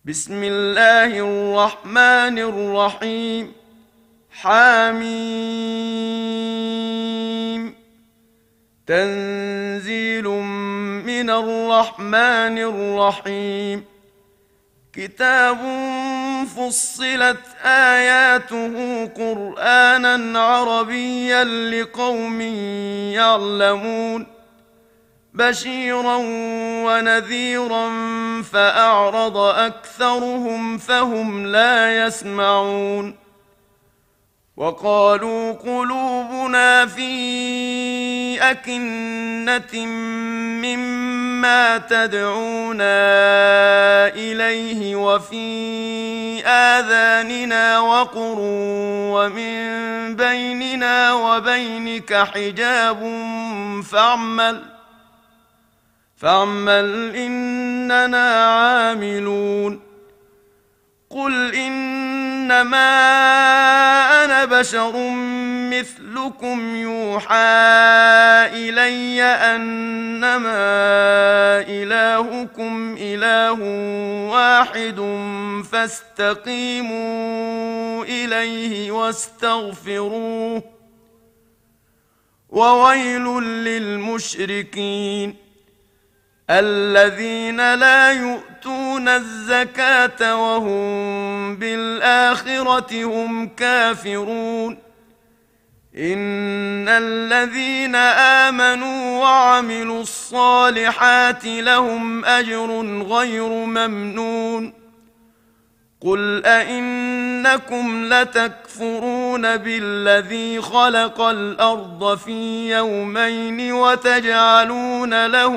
بسم الله الرحمن الرحيم. حميم. تنزيل من الرحمن الرحيم. كتاب فصلت آياته قرآنا عربيا لقوم يعلمون بشيرا ونذيرا فأعرض أكثرهم فهم لا يسمعون. وقالوا قلوبنا في أكنة مما تدعونا إليه وفي آذاننا وقر ومن بيننا وبينك حجاب فاعمل إننا عاملون. قل إنما أنا بشر مثلكم يوحى إلي أنما إلهكم إله واحد فاستقيموا إليه واستغفروه وويل للمشركين الذين لا يؤتون الزكاة وهم بالآخرة هم كافرون. إن الذين آمنوا وعملوا الصالحات لهم أجر غير ممنون. قل أئنكم لتكفرون بالذي خلق الأرض في يومين وتجعلون له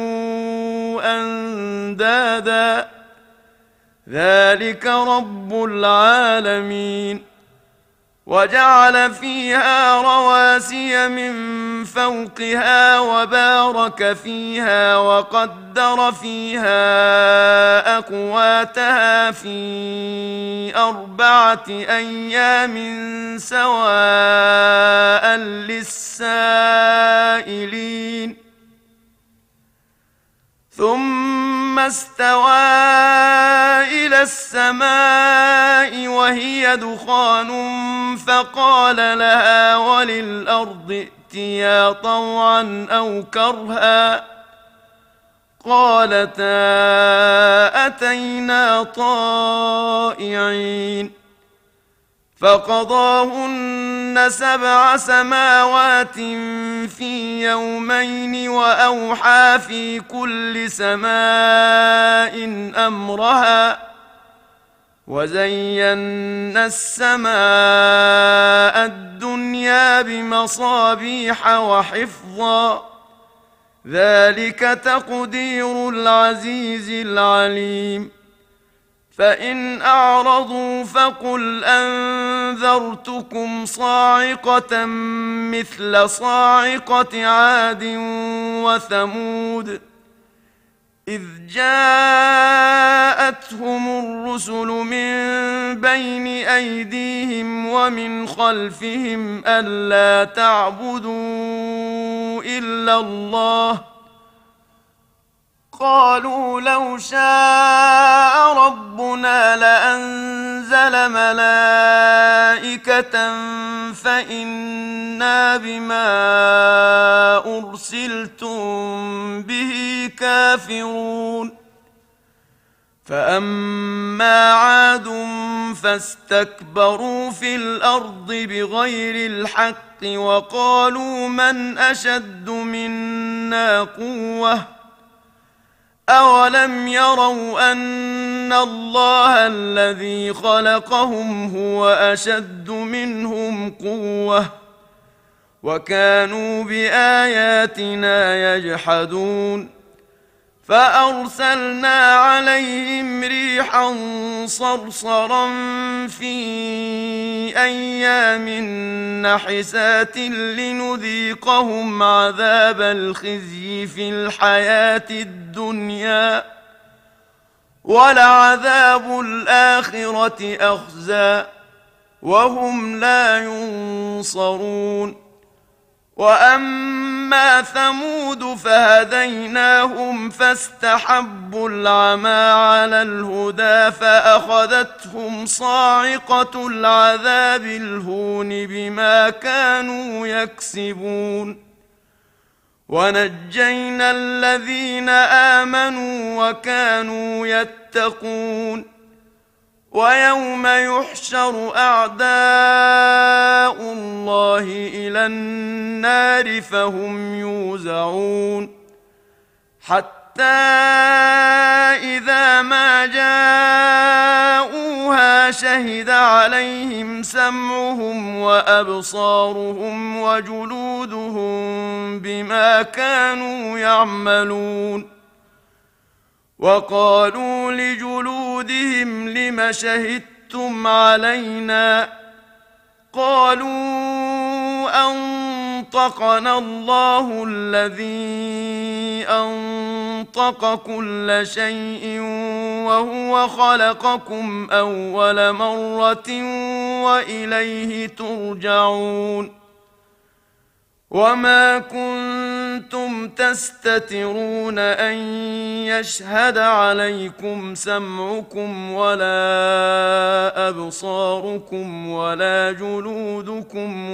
أندادا ذلك رب العالمين. وجعل فيها رواسي من فوقها وبارك فيها وقدر فيها أقواتها في 4 أيام سواء للسائلين. ثم استوى إلى السماء وهي دخان فقال لها وللأرض ائتيا طوعا أو كرها قالتا أتينا طائعين. فقضاهن 7 سماوات في يومين وأوحى في كل سماء أمرها وزينا السماء الدنيا بمصابيح وحفظا ذلك تقدير العزيز العليم. فإن أعرضوا فقل أنذرتكم صاعقة مثل صاعقة عاد وثمود إذ جاءتهم الرسل من بين أيديهم ومن خلفهم ألا تعبدوا إلا الله قالوا لو شاء ربنا لأنزل ملائكة فإنا بما أرسلتم به كافرون. فأما عاد فاستكبروا في الأرض بغير الحق وقالوا من أشد منا قوة أولم يروا أن الله الذي خلقهم هو أشد منهم قوة وكانوا بآياتنا يجحدون. فأرسلنا عليهم ريحا صرصرا في أيام نحسات لنذيقهم عذاب الخزي في الحياة الدنيا ولعذاب الآخرة أخزى وهم لا ينصرون. وأما ثمود فهديناهم فاستحبوا العمى على الهدى فأخذتهم صاعقة العذاب الهون بما كانوا يكسبون ونجينا الذين آمنوا وكانوا يتقون ويوم يحشر أعداء الله إلى النار فهم يوزعون حتى إذا ما جاءوها شهد عليهم سمعهم وأبصارهم وجلودهم بما كانوا يعملون وقالوا لجلودهم لم شهدتم علينا قالوا أنطقنا الله الذي أنطق كل شيء وهو خلقكم أول مرة وإليه ترجعون وما كنتم تستترون أن يشهد عليكم سمعكم ولا أبصاركم ولا جلودكم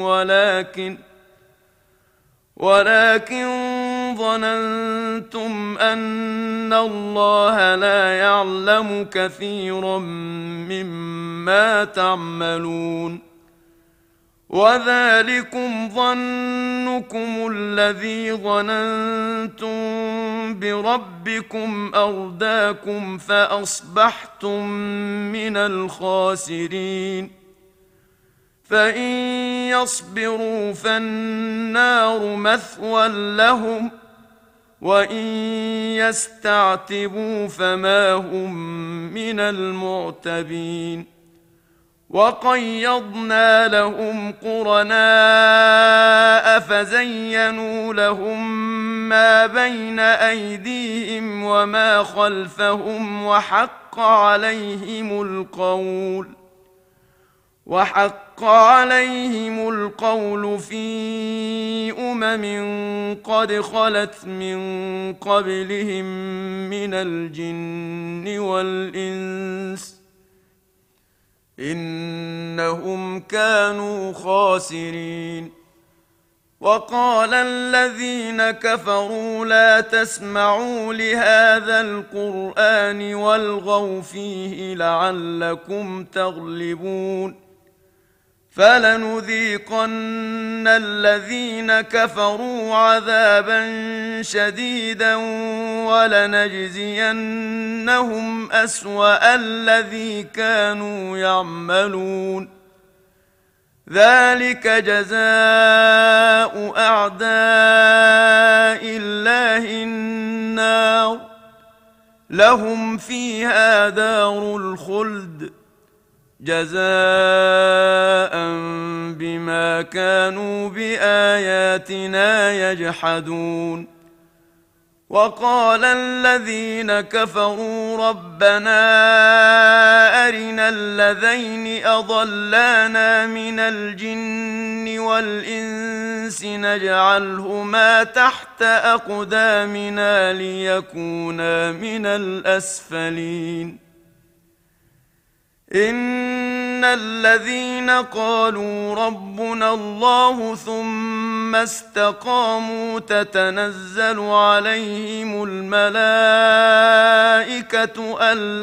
ولكن ظننتم أن الله لا يعلم كثيرا مما تعملون وذلكم ظنكم الذي ظننتم بربكم أرداكم فأصبحتم من الخاسرين فإن يصبروا فالنار مثوى لهم وإن يستعتبوا فما هم من المعتبين وقيضنا لهم قرناء فزينوا لهم ما بين أيديهم وما خلفهم وحق عليهم القول في قد خلت من قبلهم من الجن والإنس إنهم كانوا خاسرين وقال الذين كفروا لا تسمعوا لهذا القرآن والغوا فيه لعلكم تغلبون فلنذيقن الذين كفروا عذابا شديدا ولنجزينهم أسوأ الذي كانوا يعملون ذلك جزاء أعداء الله النار لهم فيها دار الخلد جزاء بما كانوا بآياتنا يجحدون وقال الذين كفروا ربنا أرنا الذين أضلانا من الجن والإنس نجعلهما تحت أقدامنا ليكونا من الأسفلين إن الذين قالوا ربنا الله ثم استقاموا تتنزل عليهم الملائكة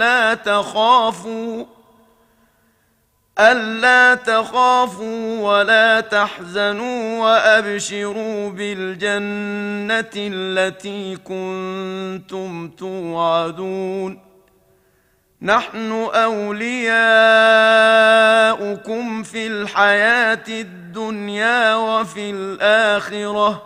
ألا تخافوا ولا تحزنوا وأبشروا بالجنة التي كنتم توعدون نحن أولياؤكم في الحياة الدنيا وفي الآخرة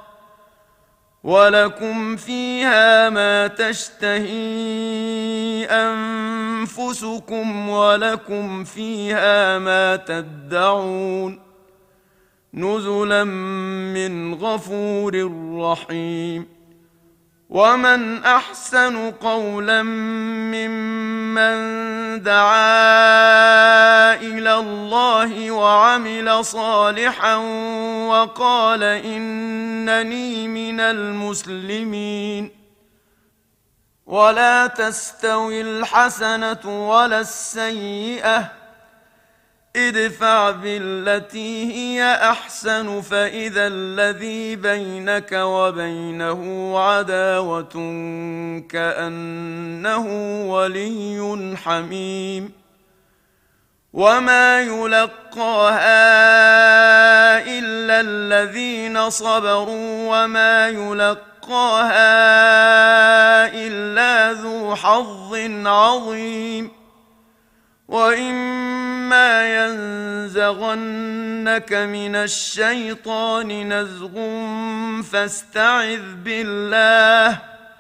ولكم فيها ما تشتهي أنفسكم ولكم فيها ما تدعون نزلا من غفور رحيم ومن أحسن قولا ممن دعا إلى الله وعمل صالحا وقال إنني من المسلمين. ولا تستوي الحسنة ولا السيئة، ادفع بالتي هي أحسن فإذا الذي بينك وبينه عداوة كأنه ولي حميم. وما يلقاها إلا الذين صبروا وما يلقاها إلا ذو حظ عظيم. وإما ينزغنك من الشيطان نزغ فاستعذ بالله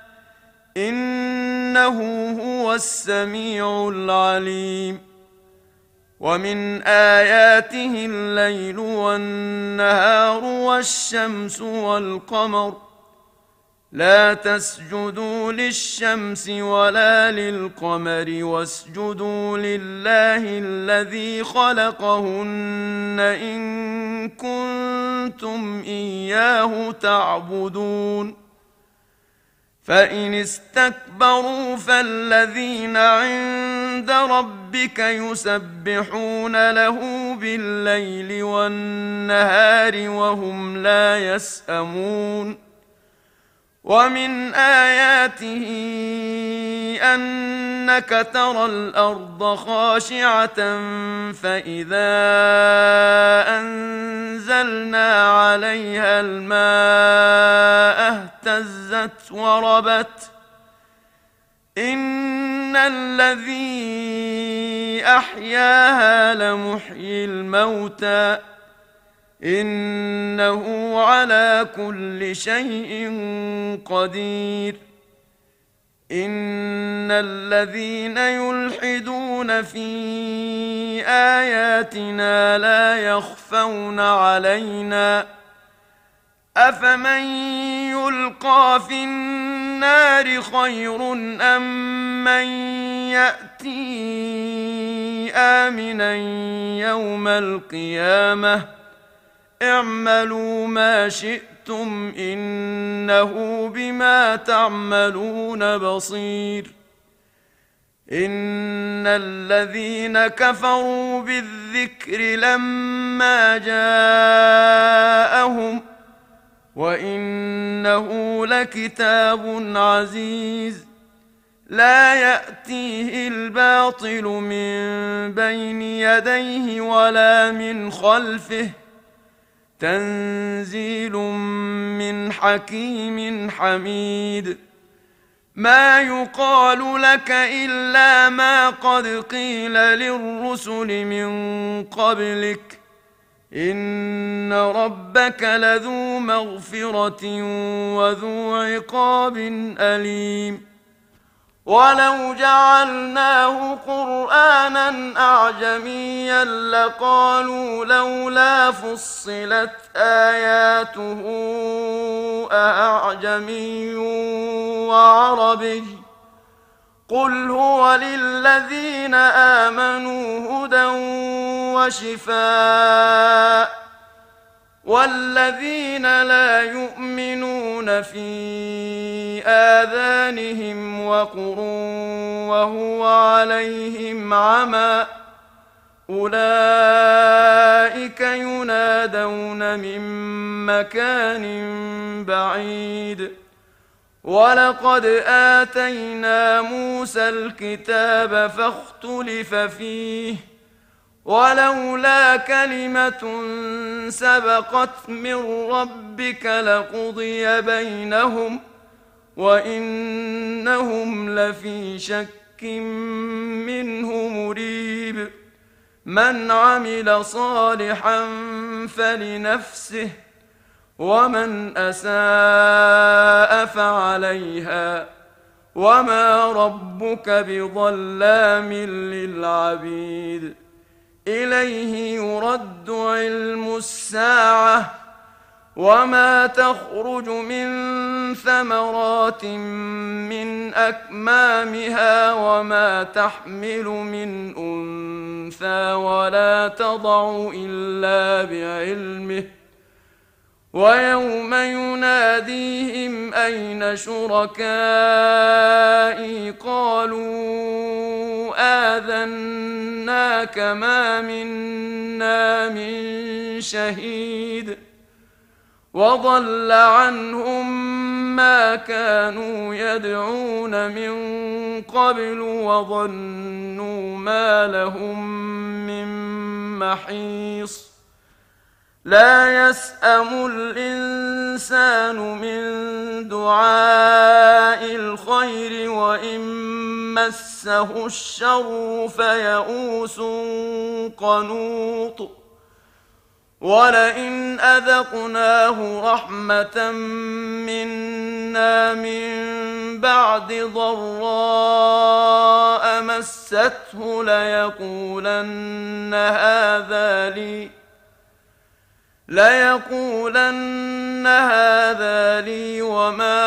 إنه هو السميع العليم. ومن آياته الليل والنهار والشمس والقمر، لا تسجدوا للشمس ولا للقمر واسجدوا لله الذي خلقهن إن كنتم إياه تعبدون. فإن استكبروا فالذين عند ربك يسبحون له بالليل والنهار وهم لا يسأمون. ومن آياته أنك ترى الأرض خاشعة فإذا أنزلنا عليها الماء اهتزت وربت. إن الذي أحياها لمحيي الموتى إنه على كل شيء قدير. إن الذين يلحدون في آياتنا لا يخفون علينا أفمن يلقى في النار خير أم من يأتي آمنا يوم القيامة اعملوا ما شئتم إنه بما تعملون بصير. إن الذين كفروا بالذكر لما جاءهم وإنه لكتاب عزيز لا يأتيه الباطل من بين يديه ولا من خلفه تنزيل من حكيم حميد. ما يقال لك إلا ما قد قيل للرسل من قبلك إن ربك لذو مغفرة وذو عقاب أليم. ولو جعلناه قرآنا أعجميا لقالوا لولا فصلت آياته أأعجمي وعربي قل هو للذين آمنوا هدى وشفاء والذين لا يؤمنون في آذانهم وقر وهو عليهم عمى أولئك ينادون من مكان بعيد. ولقد آتينا موسى الكتاب فاختلف فيه ولولا كلمة سبقت من ربك لقضي بينهم وإنهم لفي شك منه مريب. من عمل صالحا فلنفسه ومن أساء فعليها وما ربك بظلام للعبيد. إليه يرد علم الساعة وما تخرج من ثمرات من أكمامها وما تحمل من أنثى ولا تضع إلا بعلمه ويوم يناديهم أين شركائي قالوا آذناك ما منا من شهيد وضل عنهم ما كانوا يدعون من قبل وظنوا ما لهم من محيص لا يسأم الإنسان من دعاء الخير وإن مسه الشر فيئوس قنوط ولئن أذقناه رحمة منا من بعد ضراء مسته ليقولن هذا لي وما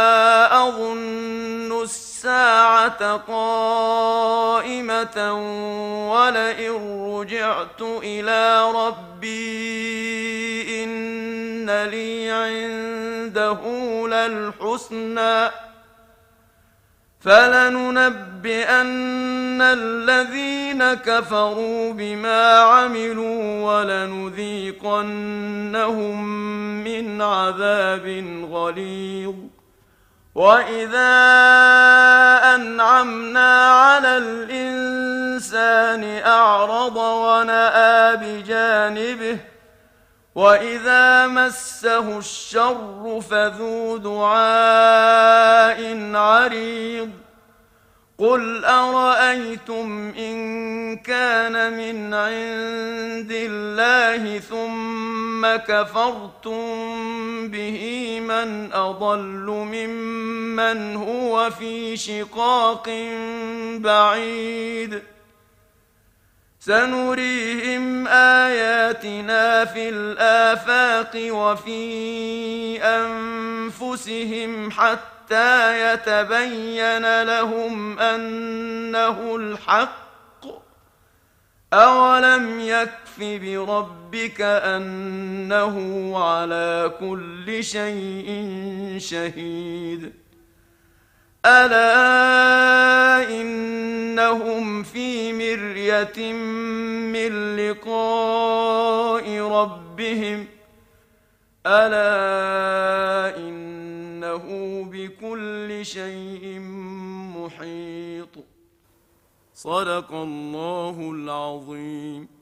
أظن الساعة قائمة ولئن رجعت إلى ربي إن لي عنده للحسنى فلننبئن الذين كفروا بما عملوا ولنذيقنهم من عذاب غليظ وإذا أنعمنا على الإنسان أعرض ونأى بجانبه وإذا مسه الشر فذو دعاء عريض قل أرأيتم إن كان من عند الله ثم كفرتم به من أضل ممن هو في شقاق بعيد سنريهم آياتنا في الآفاق وفي أنفسهم حتى يتبين لهم أنه الحق أولم يكف بربك أنه على كل شيء شهيد ألا إنهم في مرية من لقاء ربهم ألا إنه بكل شيء محيط صدق الله العظيم.